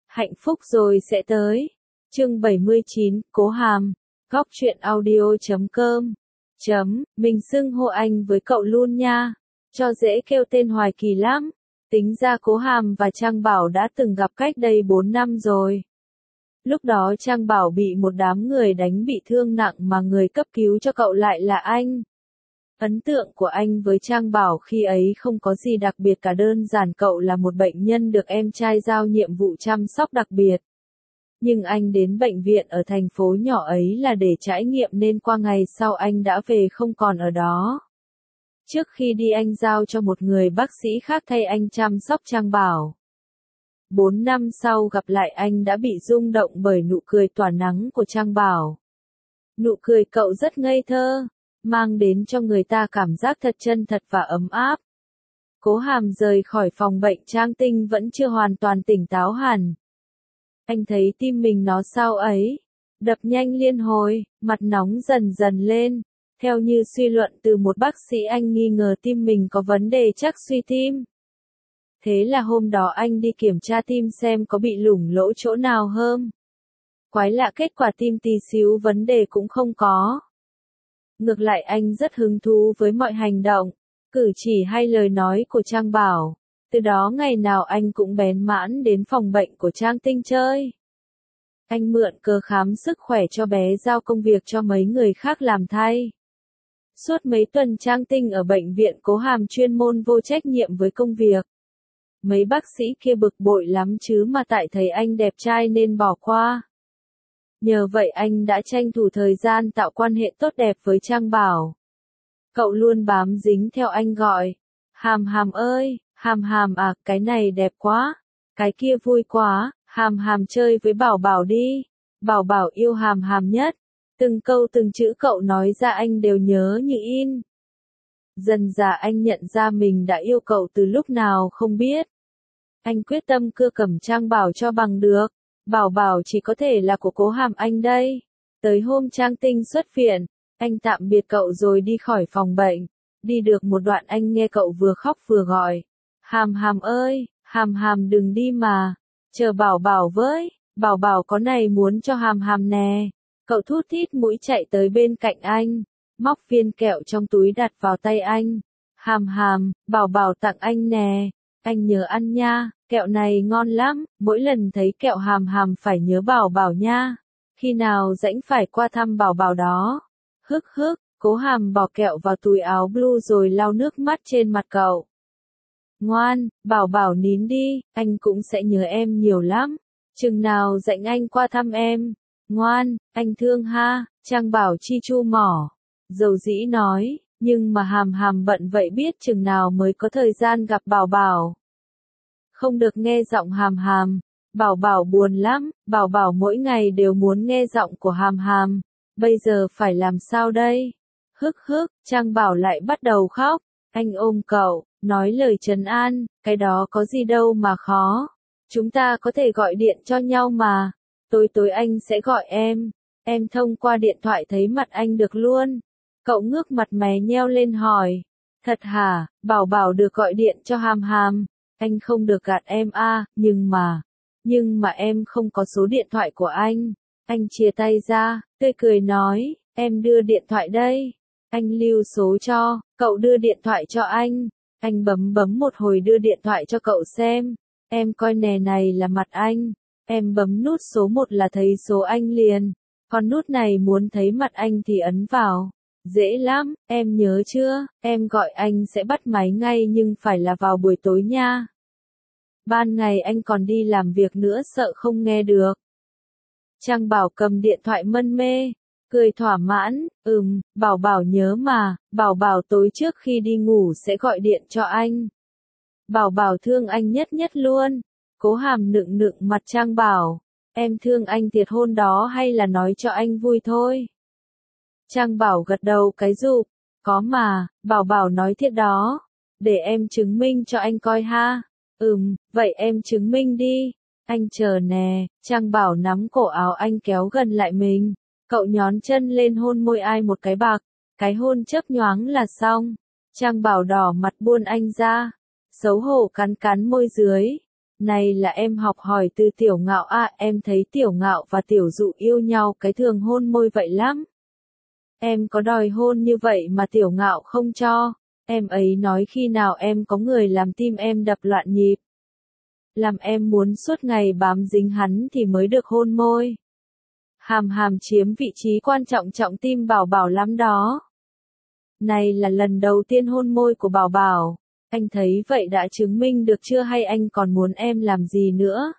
Hạnh phúc rồi sẽ tới. Chương 79, Cố Hàm. Góc truyện audio.com. Mình xưng hô anh với cậu luôn nha. Cho dễ kêu tên hoài kỳ lắm. Tính ra Cố Hàm và Trang Bảo đã từng gặp cách đây 4 năm rồi. Lúc đó Trang Bảo bị một đám người đánh bị thương nặng mà người cấp cứu cho cậu lại là anh. Ấn tượng của anh với Trang Bảo khi ấy không có gì đặc biệt cả, đơn giản cậu là một bệnh nhân được em trai giao nhiệm vụ chăm sóc đặc biệt. Nhưng anh đến bệnh viện ở thành phố nhỏ ấy là để trải nghiệm nên qua ngày sau anh đã về không còn ở đó. Trước khi đi anh giao cho một người bác sĩ khác thay anh chăm sóc Trang Bảo. 4 năm sau gặp lại anh đã bị rung động bởi nụ cười tỏa nắng của Trang Bảo. Nụ cười cậu rất ngây thơ, mang đến cho người ta cảm giác thật chân thật và ấm áp. Cố Hàm rời khỏi phòng bệnh Trang Tinh vẫn chưa hoàn toàn tỉnh táo hẳn. Anh thấy tim mình nó sao ấy, đập nhanh liên hồi, mặt nóng dần dần lên. Theo như suy luận từ một bác sĩ, anh nghi ngờ tim mình có vấn đề, chắc suy tim. Thế là hôm đó anh đi kiểm tra tim xem có bị lủng lỗ chỗ nào không. Quái lạ, kết quả tim tí xíu vấn đề cũng không có. Ngược lại anh rất hứng thú với mọi hành động, cử chỉ hay lời nói của Trang Bảo. Từ đó ngày nào anh cũng bén mãn đến phòng bệnh của Trang Tinh chơi. Anh mượn cớ khám sức khỏe cho bé giao công việc cho mấy người khác làm thay. Suốt mấy tuần Trang Tinh ở bệnh viện Cố Hàm chuyên môn vô trách nhiệm với công việc. Mấy bác sĩ kia bực bội lắm chứ mà tại thấy anh đẹp trai nên bỏ qua. Nhờ vậy anh đã tranh thủ thời gian tạo quan hệ tốt đẹp với Trang Bảo. Cậu luôn bám dính theo anh gọi. Hàm Hàm ơi, Hàm Hàm à, cái này đẹp quá, cái kia vui quá, Hàm Hàm chơi với Bảo Bảo đi. Bảo Bảo yêu Hàm Hàm nhất. Từng câu từng chữ cậu nói ra anh đều nhớ như in. Dần dà anh nhận ra mình đã yêu cậu từ lúc nào không biết. Anh quyết tâm cưa cẩm Trang Bảo cho bằng được. Bảo Bảo chỉ có thể là của Cố Hàm anh đây. Tới hôm Trang Tinh xuất viện, anh tạm biệt cậu rồi đi khỏi phòng bệnh. Đi được một đoạn anh nghe cậu vừa khóc vừa gọi. Hàm Hàm ơi, Hàm Hàm đừng đi mà. Chờ Bảo Bảo với, Bảo Bảo có này muốn cho Hàm Hàm nè. Cậu thút thít mũi chạy tới bên cạnh anh, móc viên kẹo trong túi đặt vào tay anh. Hàm Hàm, Bảo Bảo tặng anh nè, anh nhớ ăn nha, kẹo này ngon lắm, mỗi lần thấy kẹo Hàm Hàm phải nhớ Bảo Bảo nha. Khi nào rảnh phải qua thăm Bảo Bảo đó. Hức hức, Cố Hàm bỏ kẹo vào túi áo blue rồi lau nước mắt trên mặt cậu. Ngoan, Bảo Bảo nín đi, anh cũng sẽ nhớ em nhiều lắm. Chừng nào rảnh anh qua thăm em. Ngoan, anh thương ha, Trang Bảo chi chu mỏ. Dầu dĩ nói, nhưng mà Hàm Hàm bận vậy biết chừng nào mới có thời gian gặp Bảo Bảo. Không được nghe giọng Hàm Hàm, Bảo Bảo buồn lắm, Bảo Bảo mỗi ngày đều muốn nghe giọng của Hàm Hàm. Bây giờ phải làm sao đây? Hức hức, Trang Bảo lại bắt đầu khóc. Anh ôm cậu, nói lời trấn an, cái đó có gì đâu mà khó. Chúng ta có thể gọi điện cho nhau mà. Tối anh sẽ gọi em thông qua điện thoại thấy mặt anh được luôn. Cậu ngước mặt mè nheo lên hỏi. Thật hả, Bảo Bảo được gọi điện cho Hàm Hàm. Anh không được gạt em à, nhưng mà em không có số điện thoại của anh. Anh chia tay ra, tươi cười nói, em đưa điện thoại đây. Anh lưu số cho, cậu đưa điện thoại cho anh. Anh bấm một hồi đưa điện thoại cho cậu xem. Em coi nè, này là mặt anh. Em bấm nút số 1 là thấy số anh liền. Còn nút này muốn thấy mặt anh thì ấn vào. Dễ lắm, em nhớ chưa? Em gọi anh sẽ bắt máy ngay nhưng phải là vào buổi tối nha. Ban ngày anh còn đi làm việc nữa, sợ không nghe được. Trang Bảo cầm điện thoại mân mê, cười thỏa mãn, Bảo Bảo nhớ mà, Bảo Bảo tối trước khi đi ngủ sẽ gọi điện cho anh. Bảo Bảo thương anh nhất nhất luôn. Cố Hàm nựng mặt Trang Bảo, em thương anh thiệt hôn đó hay là nói cho anh vui thôi? Trang Bảo gật đầu cái rụp, có mà, Bảo Bảo nói thiệt đó, để em chứng minh cho anh coi ha. Vậy em chứng minh đi, anh chờ nè. Trang Bảo nắm cổ áo anh kéo gần lại mình, cậu nhón chân lên hôn môi ai một cái bạc, cái hôn chớp nhoáng là xong. Trang Bảo đỏ mặt buông anh ra, xấu hổ cắn môi dưới. Này là em học hỏi từ Tiểu Ngạo à, em thấy Tiểu Ngạo và Tiểu Dụ yêu nhau cái thường hôn môi vậy lắm. Em có đòi hôn như vậy mà Tiểu Ngạo không cho, em ấy nói khi nào em có người làm tim em đập loạn nhịp. Làm em muốn suốt ngày bám dính hắn thì mới được hôn môi. Hàm Hàm chiếm vị trí quan trọng trọng tim Bảo Bảo lắm đó. Này là lần đầu tiên hôn môi của Bảo Bảo. Anh thấy vậy đã chứng minh được chưa hay anh còn muốn em làm gì nữa?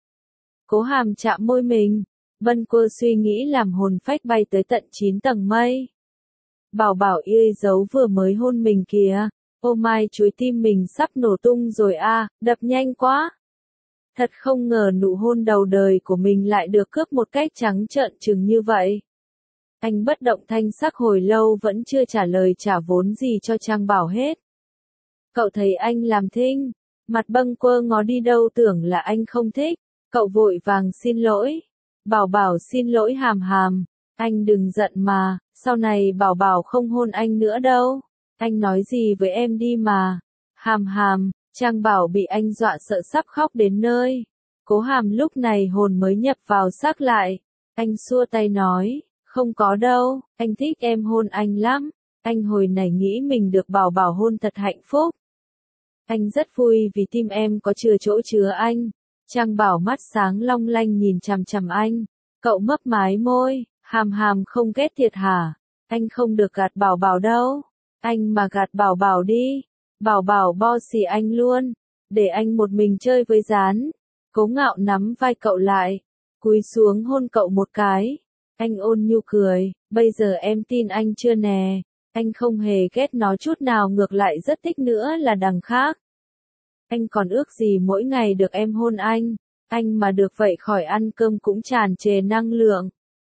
Cố Hàm chạm môi mình. Bân Quơ suy nghĩ làm hồn phách bay tới tận 9 tầng mây. Bảo Bảo ơi giấu vừa mới hôn mình kìa. Ô mai chuối tim mình sắp nổ tung rồi à, đập nhanh quá. Thật không ngờ nụ hôn đầu đời của mình lại được cướp một cách trắng trợn trừng như vậy. Anh bất động thanh sắc hồi lâu vẫn chưa trả lời trả vốn gì cho Trang Bảo hết. Cậu thấy anh làm thinh, mặt Bâng Quơ ngó đi đâu tưởng là anh không thích, cậu vội vàng xin lỗi. Bảo Bảo xin lỗi Hàm Hàm, anh đừng giận mà, sau này Bảo Bảo không hôn anh nữa đâu, anh nói gì với em đi mà. Hàm Hàm, Trang Bảo bị anh dọa sợ sắp khóc đến nơi. Cố Hàm lúc này hồn mới nhập vào xác lại, anh xua tay nói, không có đâu, anh thích em hôn anh lắm, anh hồi này nghĩ mình được Bảo Bảo hôn thật hạnh phúc. Anh rất vui vì tim em có chừa chỗ chứa anh. Trang Bảo mắt sáng long lanh nhìn chằm chằm anh. Cậu mấp mái môi, Hàm Hàm không ghét thiệt hả? Anh không được gạt Bảo Bảo đâu. Anh mà gạt Bảo Bảo đi. Bảo Bảo bo xì anh luôn. Để anh một mình chơi với gián. Cố Ngạo nắm vai cậu lại. Cúi xuống hôn cậu một cái. Anh ôn nhu cười. Bây giờ em tin anh chưa nè? Anh không hề ghét nó chút nào, ngược lại rất thích nữa là đằng khác. Anh còn ước gì mỗi ngày được em hôn anh mà được vậy khỏi ăn cơm cũng tràn trề năng lượng.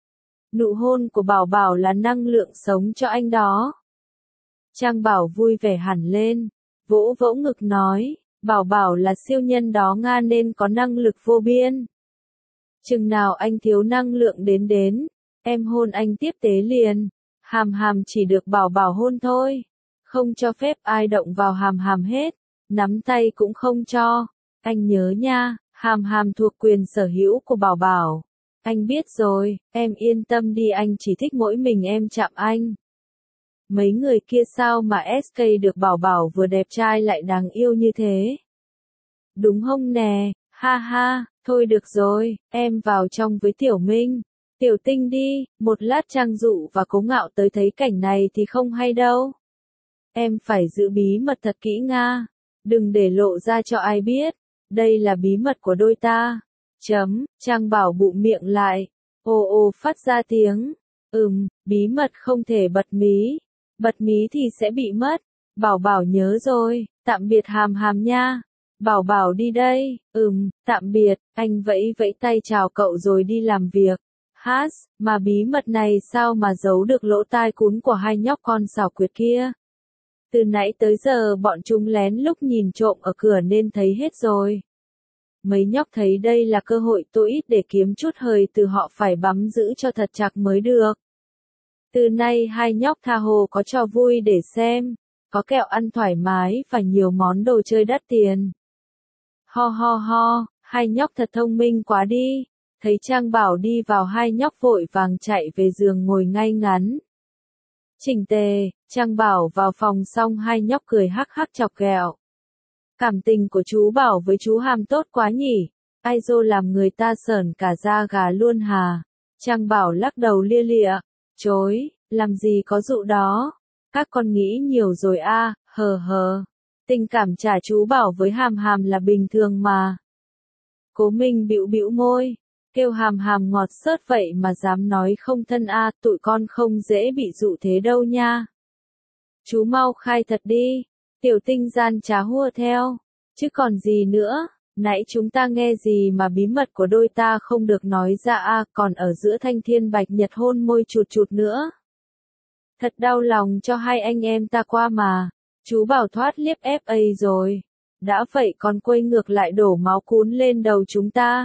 Nụ hôn của Bảo Bảo là năng lượng sống cho anh đó. Trang Bảo vui vẻ hẳn lên, vỗ vỗ ngực nói, Bảo Bảo là siêu nhân đó Nga nên có năng lực vô biên. Chừng nào anh thiếu năng lượng đến, em hôn anh tiếp tế liền. Hàm Hàm chỉ được Bảo Bảo hôn thôi, không cho phép ai động vào Hàm Hàm hết, nắm tay cũng không cho. Anh nhớ nha, Hàm Hàm thuộc quyền sở hữu của Bảo Bảo. Anh biết rồi, em yên tâm đi, anh chỉ thích mỗi mình em chạm anh. Mấy người kia sao mà SK được Bảo Bảo vừa đẹp trai lại đáng yêu như thế? Đúng không nè, ha ha, thôi được rồi, em vào trong với Tiểu Minh. Tiểu Tinh đi, một lát Trang Dụ và Cố Ngạo tới thấy cảnh này thì không hay đâu. Em phải giữ bí mật thật kỹ Nga, đừng để lộ ra cho ai biết, đây là bí mật của đôi ta. Trang Bảo bụm miệng lại, ồ phát ra tiếng, bí mật không thể bật mí thì sẽ bị mất. Bảo Bảo nhớ rồi, tạm biệt Hàm Hàm nha. Bảo Bảo đi đây, tạm biệt, anh vẫy vẫy tay chào cậu rồi đi làm việc. Mà bí mật này sao mà giấu được lỗ tai cún của hai nhóc con xảo quyệt kia. Từ nãy tới giờ bọn chúng lén lúc nhìn trộm ở cửa nên thấy hết rồi. Mấy nhóc thấy đây là cơ hội tối ít để kiếm chút hời từ họ phải bắm giữ cho thật chặt mới được. Từ nay hai nhóc tha hồ có trò vui để xem, có kẹo ăn thoải mái và nhiều món đồ chơi đắt tiền. Ho, hai nhóc thật thông minh quá đi. Thấy Trang Bảo đi vào hai nhóc vội vàng chạy về giường ngồi ngay ngắn. Chỉnh tề, Trang Bảo vào phòng xong hai nhóc cười hắc hắc chọc ghẹo. Cảm tình của chú Bảo với chú Hàm tốt quá nhỉ, ai dô làm người ta sởn cả da gà luôn hà. Trang Bảo lắc đầu lia lịa, chối, làm gì có dụ đó, các con nghĩ nhiều rồi a, hờ. Tình cảm trả chú Bảo với Hàm Hàm là bình thường mà. Cố Minh bĩu bĩu môi. Kêu Hàm Hàm ngọt xớt vậy mà dám nói không thân a, tụi con không dễ bị dụ thế đâu nha. Chú mau khai thật đi. Tiểu Tinh gian trá hua theo. Chứ còn gì nữa, nãy chúng ta nghe gì mà bí mật của đôi ta không được nói ra a, còn ở giữa thanh thiên bạch nhật hôn môi chụt nữa. Thật đau lòng cho hai anh em ta qua mà. Chú Bảo thoát liếp FA rồi. Đã vậy còn quay ngược lại đổ máu cún lên đầu chúng ta.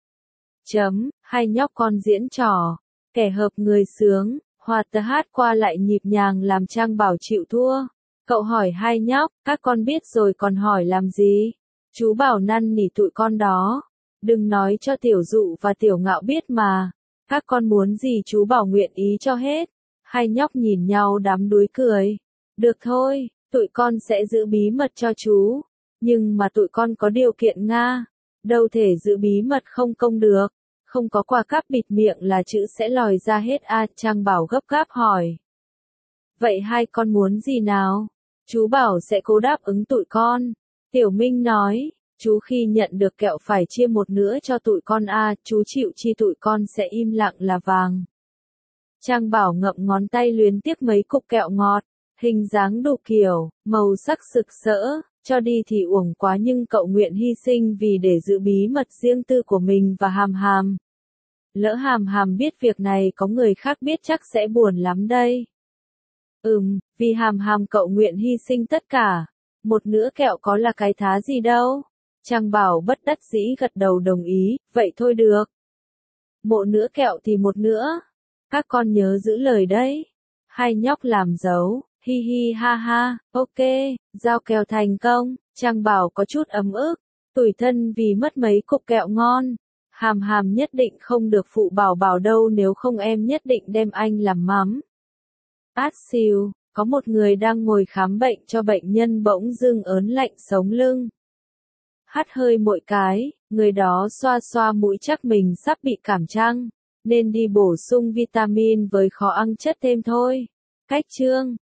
Hai nhóc con diễn trò, kẻ hợp người sướng, hòa tờ hát qua lại nhịp nhàng làm Trang Bảo chịu thua. Cậu hỏi hai nhóc, các con biết rồi còn hỏi làm gì? Chú Bảo năn nỉ tụi con đó. Đừng nói cho Tiểu Dụ và Tiểu Ngạo biết mà. Các con muốn gì chú Bảo nguyện ý cho hết. Hai nhóc nhìn nhau đắm đuối cười. Được thôi, tụi con sẽ giữ bí mật cho chú. Nhưng mà tụi con có điều kiện Nga. Đâu thể giữ bí mật không công được. Không có quà cáp bịt miệng là chữ sẽ lòi ra hết à, Trang Bảo gấp gáp hỏi. Vậy hai con muốn gì nào? Chú Bảo sẽ cố đáp ứng tụi con. Tiểu Minh nói, chú khi nhận được kẹo phải chia một nửa cho tụi con à, chú chịu chi tụi con sẽ im lặng là vàng. Trang Bảo ngậm ngón tay luyến tiếc mấy cục kẹo ngọt, hình dáng đủ kiểu, màu sắc sực sỡ, cho đi thì uổng quá nhưng cậu nguyện hy sinh vì để giữ bí mật riêng tư của mình và Hàm Hàm. Lỡ Hàm Hàm biết việc này có người khác biết chắc sẽ buồn lắm đây. Vì Hàm Hàm cậu nguyện hy sinh tất cả. Một nửa kẹo có là cái thá gì đâu. Trang Bảo bất đắc dĩ gật đầu đồng ý, vậy thôi được. Một nửa kẹo thì một nửa. Các con nhớ giữ lời đấy. Hai nhóc làm dấu, hi hi ha ha, ok, giao kẹo thành công. Trang Bảo có chút ấm ức, tủi thân vì mất mấy cục kẹo ngon. Hàm Hàm nhất định không được phụ Bảo Bảo đâu, nếu không em nhất định đem anh làm mắm. Át xìu, có một người đang ngồi khám bệnh cho bệnh nhân bỗng dưng ớn lạnh sống lưng. Hắt hơi mỗi cái, người đó xoa xoa mũi chắc mình sắp bị cảm trăng, nên đi bổ sung vitamin với khó ăn chất thêm thôi. Cách chương